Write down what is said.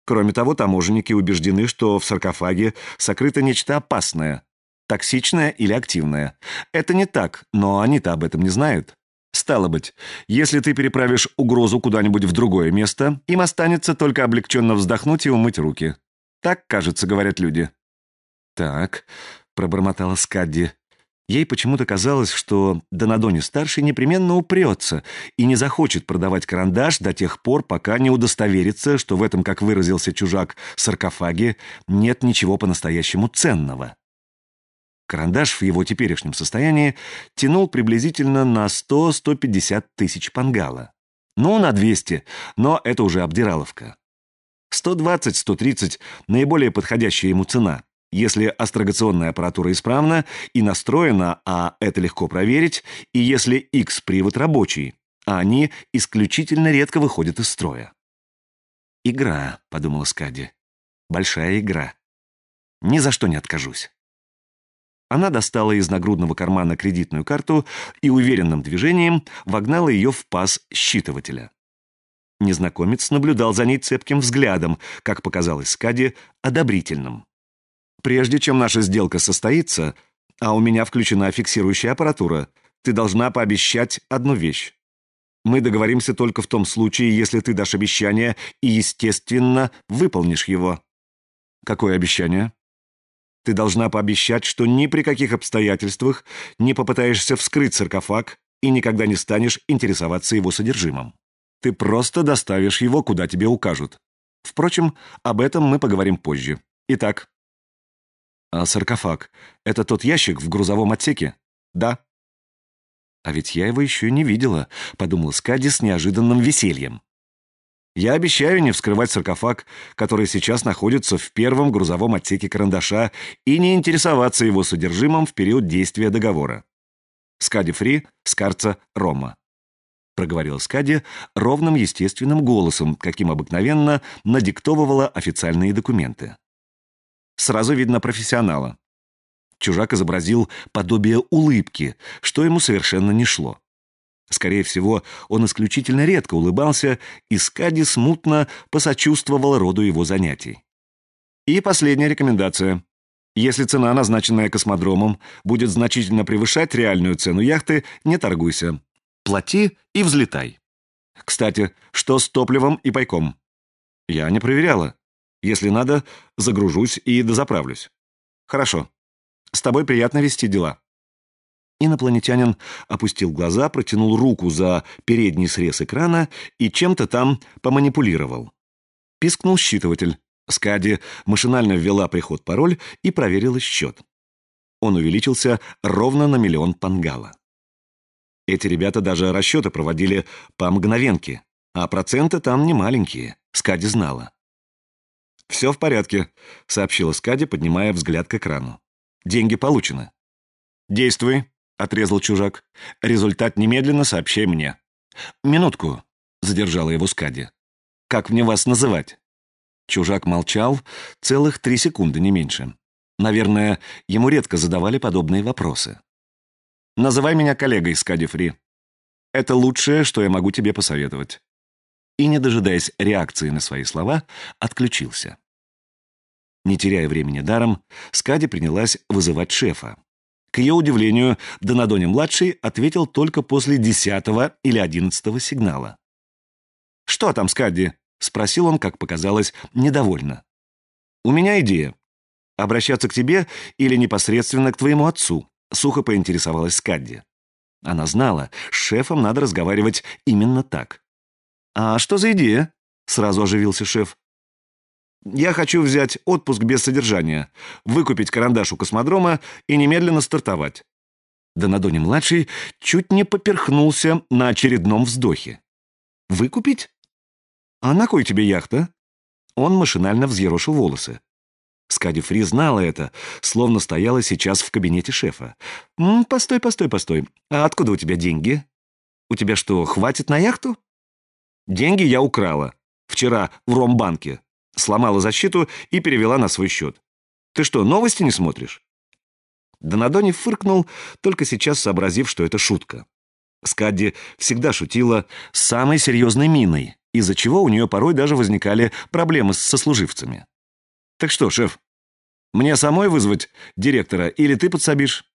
Кроме того, таможенники убеждены, что в саркофаге сокрыто нечто опасное, токсичное или активное. Это не так, но они-то об этом не знают. Стало быть, если ты переправишь угрозу куда-нибудь в другое место, им останется только облегченно вздохнуть и умыть руки. Так, кажется, говорят люди. «Так», — пробормотала Скадди. Ей почему-то казалось, что Донадони-старший непременно упрется и не захочет продавать карандаш до тех пор, пока не удостоверится, что в этом, как выразился чужак, саркофаге нет ничего по-настоящему ценного. Карандаш в его теперешнем состоянии тянул приблизительно на 100-150 тысяч пангала. Ну, на 200, но это уже обдираловка. 120-130 – наиболее подходящая ему цена. Если астрогационная аппаратура исправна и настроена, а это легко проверить, и если X-привод рабочий, а они исключительно редко выходят из строя. «Игра», — подумала Скадди. «Большая игра. Ни за что не откажусь». Она достала из нагрудного кармана кредитную карту и уверенным движением вогнала ее в паз считывателя. Незнакомец наблюдал за ней цепким взглядом, как показалось Скадди, одобрительным. «Прежде чем наша сделка состоится, а у меня включена фиксирующая аппаратура, ты должна пообещать одну вещь. Мы договоримся только в том случае, если ты дашь обещание и, естественно, выполнишь его». «Какое обещание?» «Ты должна пообещать, что ни при каких обстоятельствах не попытаешься вскрыть саркофаг и никогда не станешь интересоваться его содержимым. Ты просто доставишь его, куда тебе укажут. Впрочем, об этом мы поговорим позже. Итак». «А саркофаг — это тот ящик в грузовом отсеке?» «Да». «А ведь я его еще не видела», — подумала Скадди с неожиданным весельем. «Я обещаю не вскрывать саркофаг, который сейчас находится в первом грузовом отсеке карандаша, и не интересоваться его содержимым в период действия договора. Скадди Фри, Скарца, Рома», — проговорила Скадди ровным естественным голосом, каким обыкновенно надиктовывала официальные документы. Сразу видно профессионала. Чужак изобразил подобие улыбки, что ему совершенно не шло. Скорее всего, он исключительно редко улыбался, и Скадди смутно посочувствовала роду его занятий. И последняя рекомендация. Если цена, назначенная космодромом, будет значительно превышать реальную цену яхты, не торгуйся. Плати и взлетай. Кстати, что с топливом и пайком? Я не проверяла. Если надо, загружусь и дозаправлюсь. Хорошо. С тобой приятно вести дела». Инопланетянин опустил глаза, протянул руку за передний срез экрана и чем-то там поманипулировал. Пискнул считыватель. Скадди машинально ввела приход-пароль и проверила счет. Он увеличился ровно на 1 000 000 пангала. Эти ребята даже расчеты проводили по мгновенке, а проценты там не маленькие, Скадди знала. «Все в порядке», — сообщила Скадди, поднимая взгляд к экрану. «Деньги получены». «Действуй», — отрезал чужак. «Результат немедленно сообщай мне». «Минутку», — задержала его Скадди. «Как мне вас называть?» Чужак молчал целых 3 секунды, не меньше. Наверное, ему редко задавали подобные вопросы. «Называй меня коллегой, Скадди Фри. Это лучшее, что я могу тебе посоветовать». И, не дожидаясь реакции на свои слова, отключился. Не теряя времени даром, Скадди принялась вызывать шефа. К ее удивлению, Донадони-младший ответил только после 10-го или 11-го сигнала. «Что там, Скадди?» — спросил он, как показалось, недовольно. «У меня идея. Обращаться к тебе или непосредственно к твоему отцу?» — сухо поинтересовалась Скадди. Она знала, с шефом надо разговаривать именно так. «А что за идея?» — сразу оживился шеф. «Я хочу взять отпуск без содержания, выкупить карандаш у космодрома и немедленно стартовать». Донадони-младший чуть не поперхнулся на очередном вздохе. «Выкупить? А на кой тебе яхта?» Он машинально взъерошил волосы. Скадди Фри знала это, словно стояла сейчас в кабинете шефа. «Постой. А откуда у тебя деньги? У тебя что, хватит на яхту?» «Деньги я украла. Вчера в Ромбанке. Сломала защиту и перевела на свой счет. Ты что, новости не смотришь?» Донадони фыркнул, только сейчас сообразив, что это шутка. Скадди всегда шутила с самой серьезной миной, из-за чего у нее порой даже возникали проблемы с сослуживцами. Так что, шеф, мне самой вызвать директора или ты подсобишь?